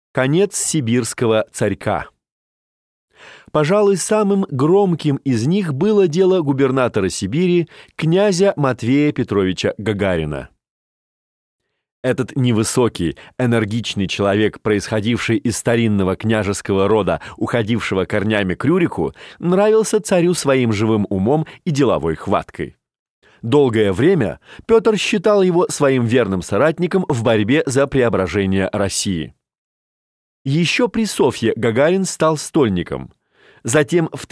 Конец сибирского царька. Пожалуй, самым громким из них было дело губернатора Сибири князя Матвея Петровича Гагарина. Этот невысокий, энергичный человек, происходивший из старинного княжеского рода, уходившего корнями к Рюрику, нравился царю своим живым умом и деловой хваткой. Долгое время Петр считал его своим верным соратником в борьбе за преображение России. Еще при Софье Гагарин стал стольником. Затем в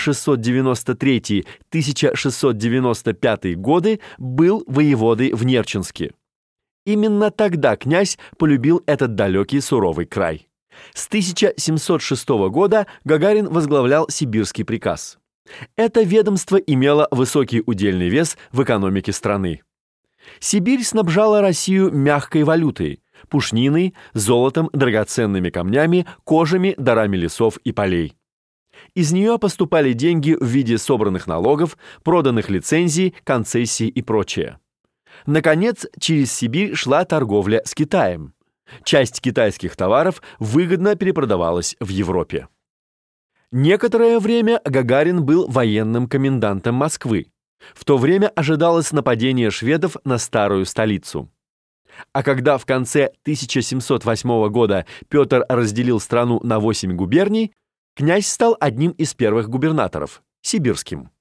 1693-1695 годы был воеводой в Нерчинске. Именно тогда князь полюбил этот далекий суровый край. С 1706 года Гагарин возглавлял Сибирский приказ. Это ведомство имело высокий удельный вес в экономике страны. Сибирь снабжала Россию мягкой валютой, пушниной, золотом, драгоценными камнями, кожами, дарами лесов и полей. Из нее поступали деньги в виде собранных налогов, проданных лицензий, концессий и прочее. Наконец, через Сибирь шла торговля с Китаем. Часть китайских товаров выгодно перепродавалась в Европе. Некоторое время Гагарин был военным комендантом Москвы. В то время ожидалось нападение шведов на старую столицу. А когда в конце 1708 года Петр разделил страну на 8 губерний, князь стал одним из первых губернаторов – сибирским.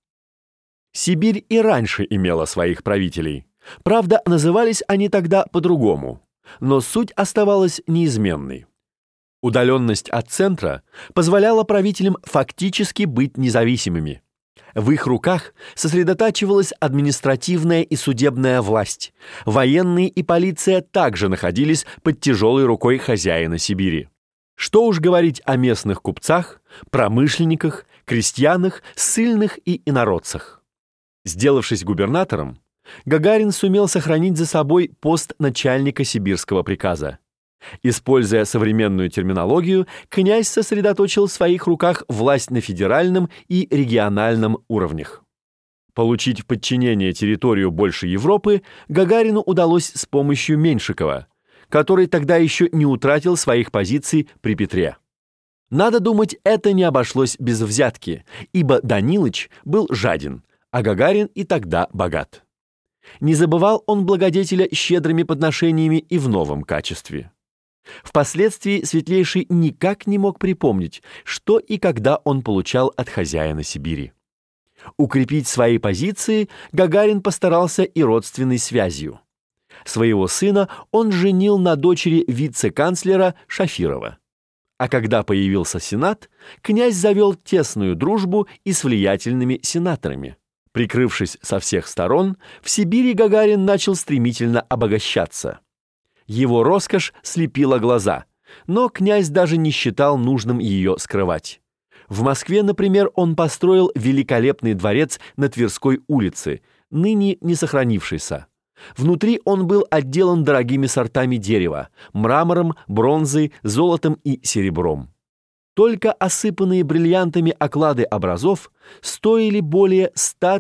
Сибирь и раньше имела своих правителей. Правда, назывались они тогда по-другому, но суть оставалась неизменной. Удаленность от центра позволяла правителям фактически быть независимыми. В их руках сосредотачивалась административная и судебная власть. Военные и полиция также находились под тяжелой рукой хозяина Сибири. Что уж говорить о местных купцах, промышленниках, крестьянах, ссыльных и инородцах. Сделавшись губернатором, Гагарин сумел сохранить за собой пост начальника сибирского приказа. Используя современную терминологию, князь сосредоточил в своих руках власть на федеральном и региональном уровнях. Получить в подчинение территорию больше Европы Гагарину удалось с помощью Меньшикова, который тогда еще не утратил своих позиций при Петре. Надо думать, это не обошлось без взятки, ибо Данилыч был жаден, а Гагарин и тогда богат. Не забывал он благодетеля щедрыми подношениями и в новом качестве. Впоследствии Светлейший никак не мог припомнить, что и когда он получал от хозяина Сибири. Укрепить свои позиции Гагарин постарался и родственной связью. Своего сына он женил на дочери вице-канцлера Шафирова. А когда появился Сенат, князь завел тесную дружбу и с влиятельными сенаторами. Прикрывшись со всех сторон, в Сибири Гагарин начал стремительно обогащаться. Его роскошь слепила глаза, но князь даже не считал нужным ее скрывать. В Москве, например, он построил великолепный дворец на Тверской улице, ныне не сохранившийся. Внутри он был отделан дорогими сортами дерева, мрамором, бронзой, золотом и серебром. Только осыпанные бриллиантами оклады образов стоили более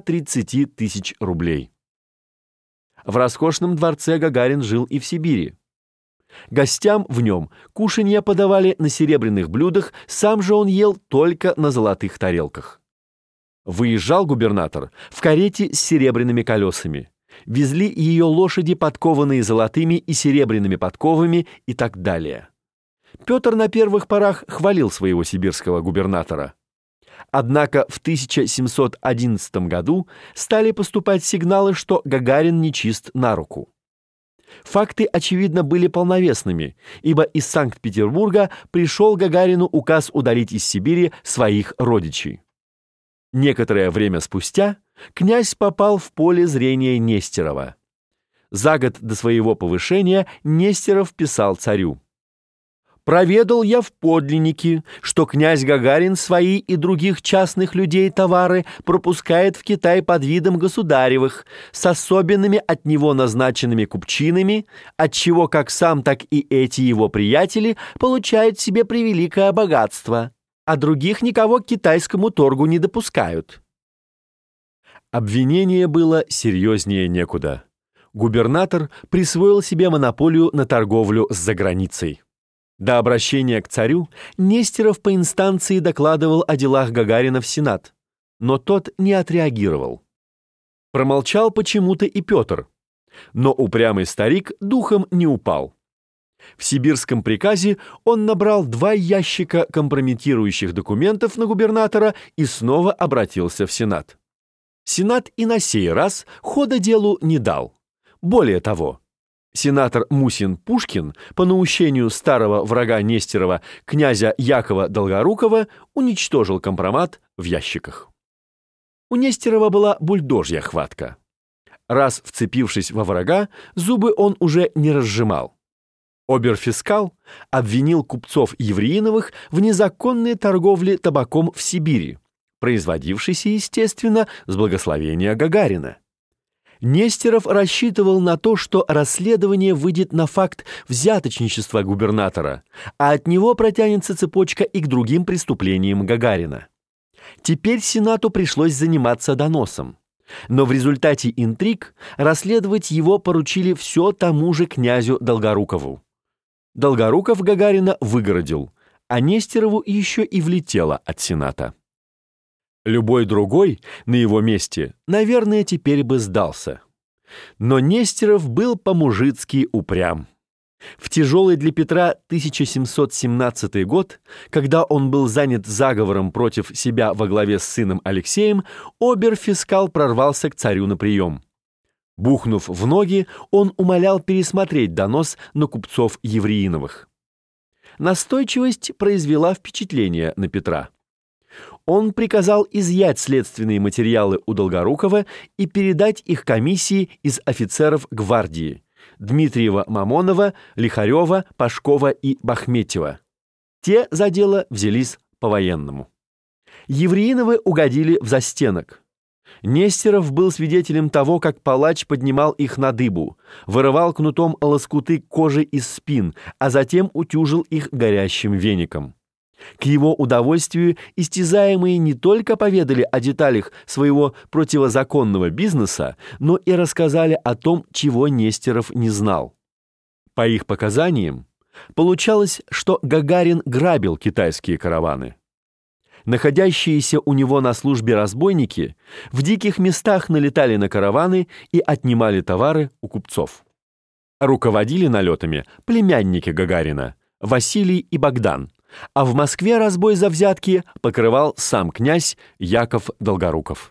130 тысяч рублей. В роскошном дворце Гагарин жил и в Сибири. Гостям в нем кушанья подавали на серебряных блюдах, сам же он ел только на золотых тарелках. Выезжал губернатор в карете с серебряными колесами. Везли ее лошади, подкованные золотыми и серебряными подковами, и так далее. Петр на первых порах хвалил своего сибирского губернатора. Однако в 1711 году стали поступать сигналы, что Гагарин нечист на руку. Факты, очевидно, были полновесными, ибо из Санкт-Петербурга пришел Гагарину указ удалить из Сибири своих родичей. Некоторое время спустя князь попал в поле зрения Нестерова. За год до своего повышения Нестеров писал царю: «Проведал я в подлиннике, что князь Гагарин свои и других частных людей товары пропускает в Китай под видом государевых, с особенными от него назначенными купчинами, отчего как сам, так и эти его приятели получают себе превеликое богатство, а других никого к китайскому торгу не допускают». Обвинение было серьезнее некуда. Губернатор присвоил себе монополию на торговлю с заграницей. До обращения к царю Нестеров по инстанции докладывал о делах Гагарина в Сенат, но тот не отреагировал. Промолчал почему-то и Петр, но упрямый старик духом не упал. В сибирском приказе он набрал 2 ящика компрометирующих документов на губернатора и снова обратился в Сенат. Сенат и на сей раз хода делу не дал. Более того, сенатор Мусин-Пушкин по наущению старого врага Нестерова, князя Якова Долгорукова, уничтожил компромат в ящиках. У Нестерова была бульдожья хватка. Раз вцепившись во врага, зубы он уже не разжимал. Оберфискал обвинил купцов Евреиновых в незаконной торговле табаком в Сибири, производившейся, естественно, с благословения Гагарина. Нестеров рассчитывал на то, что расследование выйдет на факт взяточничества губернатора, а от него протянется цепочка и к другим преступлениям Гагарина. Теперь Сенату пришлось заниматься доносом, но в результате интриг расследовать его поручили все тому же князю Долгорукову. Долгоруков Гагарина выгородил, а Нестерову еще и влетело от Сената. Любой другой на его месте, наверное, теперь бы сдался. Но Нестеров был по-мужицки упрям. В тяжелый для Петра 1717 год, когда он был занят заговором против себя во главе с сыном Алексеем, оберфискал прорвался к царю на прием. Бухнув в ноги, он умолял пересмотреть донос на купцов Евреиновых. Настойчивость произвела впечатление на Петра. Он приказал изъять следственные материалы у Долгорукова и передать их комиссии из офицеров гвардии Дмитриева, Мамонова, Лихарева, Пашкова и Бахметьева. Те за дело взялись по-военному. Евреиновы угодили в застенок. Нестеров был свидетелем того, как палач поднимал их на дыбу, вырывал кнутом лоскуты кожи из спин, а затем утюжил их горящим веником. К его удовольствию истязаемые не только поведали о деталях своего противозаконного бизнеса, но и рассказали о том, чего Нестеров не знал. По их показаниям, получалось, что Гагарин грабил китайские караваны. Находящиеся у него на службе разбойники в диких местах налетали на караваны и отнимали товары у купцов. Руководили налетами племянники Гагарина Василий и Богдан, а в Москве разбой за взятки покрывал сам князь Яков Долгоруков.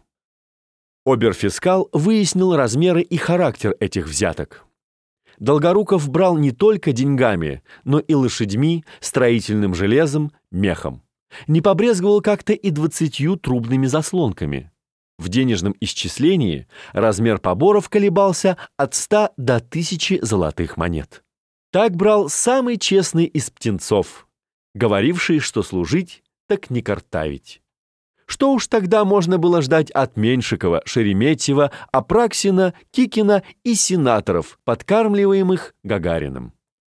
Оберфискал выяснил размеры и характер этих взяток. Долгоруков брал не только деньгами, но и лошадьми, строительным железом, мехом. Не побрезговал как-то и 20 трубными заслонками. В денежном исчислении размер поборов колебался от 100 до 1000 золотых монет. Так брал самый честный из птенцов, говоривший, что служить, так не картавить. Что уж тогда можно было ждать от Меньшикова, Шереметьева, Апраксина, Кикина и сенаторов, подкармливаемых Гагариным?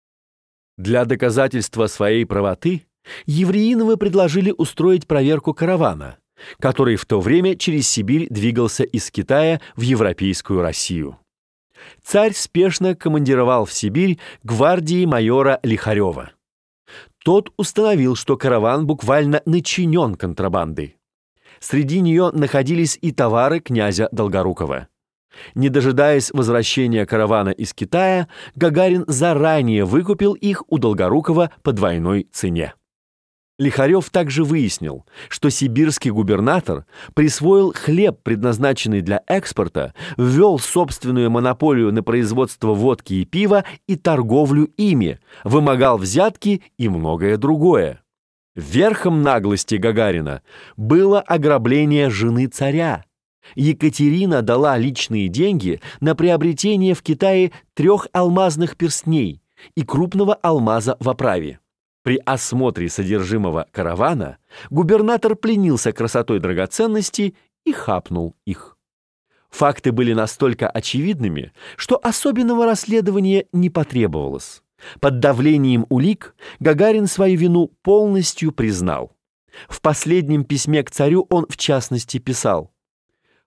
Для доказательства своей правоты Евреиновы предложили устроить проверку каравана, который в то время через Сибирь двигался из Китая в европейскую Россию. Царь спешно командировал в Сибирь гвардии майора Лихарева. Тот установил, что караван буквально начинен контрабандой. Среди нее находились и товары князя Долгорукова. Не дожидаясь возвращения каравана из Китая, Гагарин заранее выкупил их у Долгорукова по двойной цене. Лихарев также выяснил, что сибирский губернатор присвоил хлеб, предназначенный для экспорта, ввел собственную монополию на производство водки и пива и торговлю ими, вымогал взятки и многое другое. Верхом наглости Гагарина было ограбление жены царя. Екатерина дала личные деньги на приобретение в Китае 3 алмазных перстней и крупного алмаза в оправе. При осмотре содержимого каравана губернатор пленился красотой драгоценностей и хапнул их. Факты были настолько очевидными, что особенного расследования не потребовалось. Под давлением улик Гагарин свою вину полностью признал. В последнем письме к царю он, в частности, писал: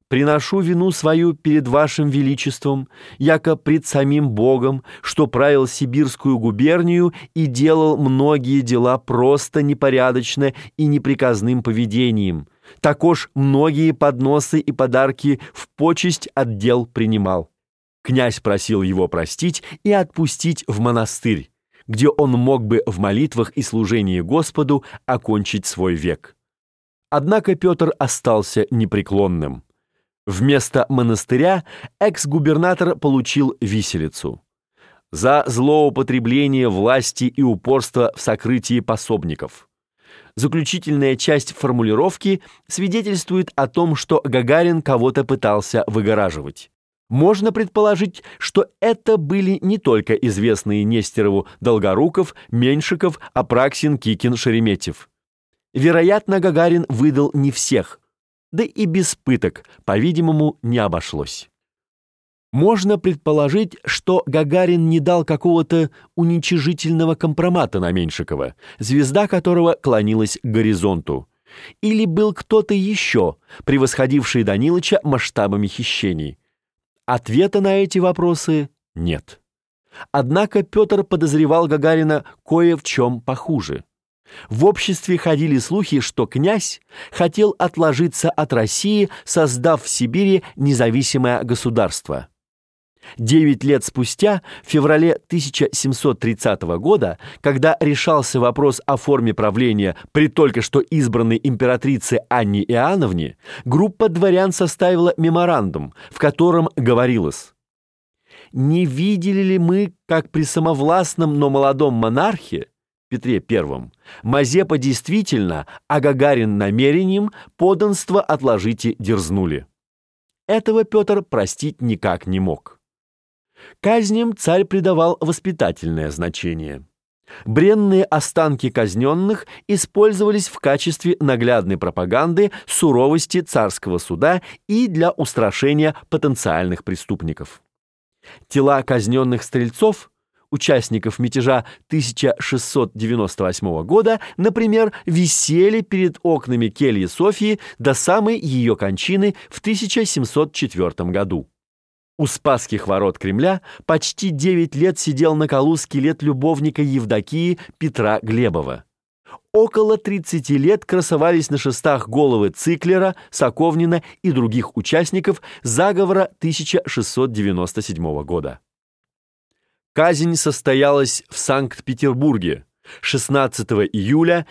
приношу вину свою перед вашим величеством, яко пред самим Богом, что правил Сибирскую губернию и делал многие дела просто непорядочно и неприказным поведением. Також многие подносы и подарки в почесть от дел принимал. Князь просил его простить и отпустить в монастырь, где он мог бы в молитвах и служении Господу окончить свой век. Однако Петр остался непреклонным. Вместо монастыря экс-губернатор получил виселицу за злоупотребление власти и упорство в сокрытии пособников. Заключительная часть формулировки свидетельствует о том, что Гагарин кого-то пытался выгораживать. Можно предположить, что это были не только известные Нестерову Долгоруков, Меньшиков, Апраксин, Кикин, Шереметьев. Вероятно, Гагарин выдал не всех, да и без пыток, по-видимому, не обошлось. Можно предположить, что Гагарин не дал какого-то уничижительного компромата на Меньшикова, звезда которого клонилась к горизонту, или был кто-то еще, превосходивший Данилыча масштабами хищений. Ответа на эти вопросы нет. Однако Петр подозревал Гагарина кое в чем похуже. В обществе ходили слухи, что князь хотел отложиться от России, создав в Сибири независимое государство. 9 лет спустя, в феврале 1730 года, когда решался вопрос о форме правления при только что избранной императрице Анне Иоанновне, группа дворян составила меморандум, в котором говорилось: «Не видели ли мы, как при самовластном, но молодом монархе Петре I Мазепа действительно, а Гагарин намерением подданство отложите дерзнули». Этого Петр простить никак не мог. Казням царь придавал воспитательное значение. Бренные останки казненных использовались в качестве наглядной пропаганды суровости царского суда и для устрашения потенциальных преступников. Тела казненных стрельцов, участников мятежа 1698 года, например, висели перед окнами кельи Софьи до самой ее кончины в 1704 году. У Спасских ворот Кремля почти 9 лет сидел на колу скелет любовника Евдокии Петра Глебова. Около 30 лет красовались на шестах головы Циклера, Соковнина и других участников заговора 1697 года. Казнь состоялась в Санкт-Петербурге 16 июля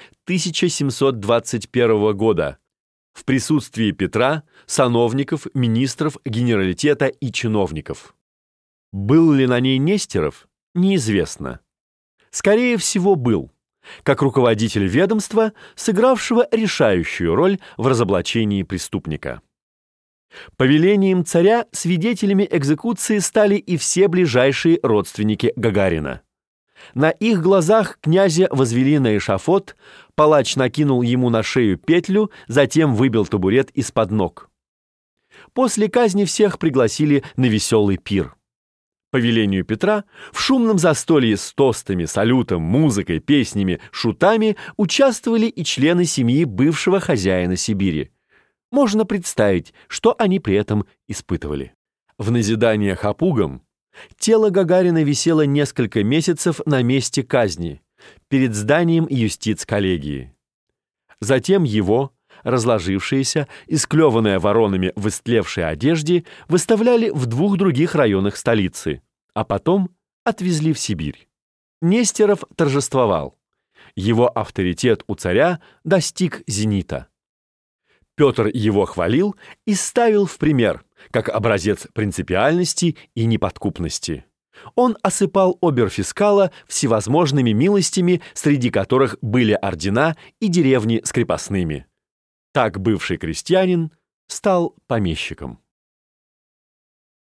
1721 года в присутствии Петра, сановников, министров, генералитета и чиновников. Был ли на ней Нестеров, неизвестно. Скорее всего, был, как руководитель ведомства, сыгравшего решающую роль в разоблачении преступника. Повелением царя свидетелями экзекуции стали и все ближайшие родственники Гагарина. На их глазах князя возвели на эшафот, палач накинул ему на шею петлю, затем выбил табурет из-под ног. После казни всех пригласили на веселый пир. По велению Петра в шумном застолье с тостами, салютом, музыкой, песнями, шутами участвовали и члены семьи бывшего хозяина Сибири. Можно представить, что они при этом испытывали. В назидание хапугам тело Гагарина висело несколько месяцев на месте казни, перед зданием юстиц-коллегии. Затем его, разложившееся, исклеванное воронами в истлевшей одежде, выставляли в 2 других районах столицы, а потом отвезли в Сибирь. Нестеров торжествовал. Его авторитет у царя достиг зенита. Петр его хвалил и ставил в пример, как образец принципиальности и неподкупности. Он осыпал обер-фискала всевозможными милостями, среди которых были ордена и деревни с крепостными. Так бывший крестьянин стал помещиком.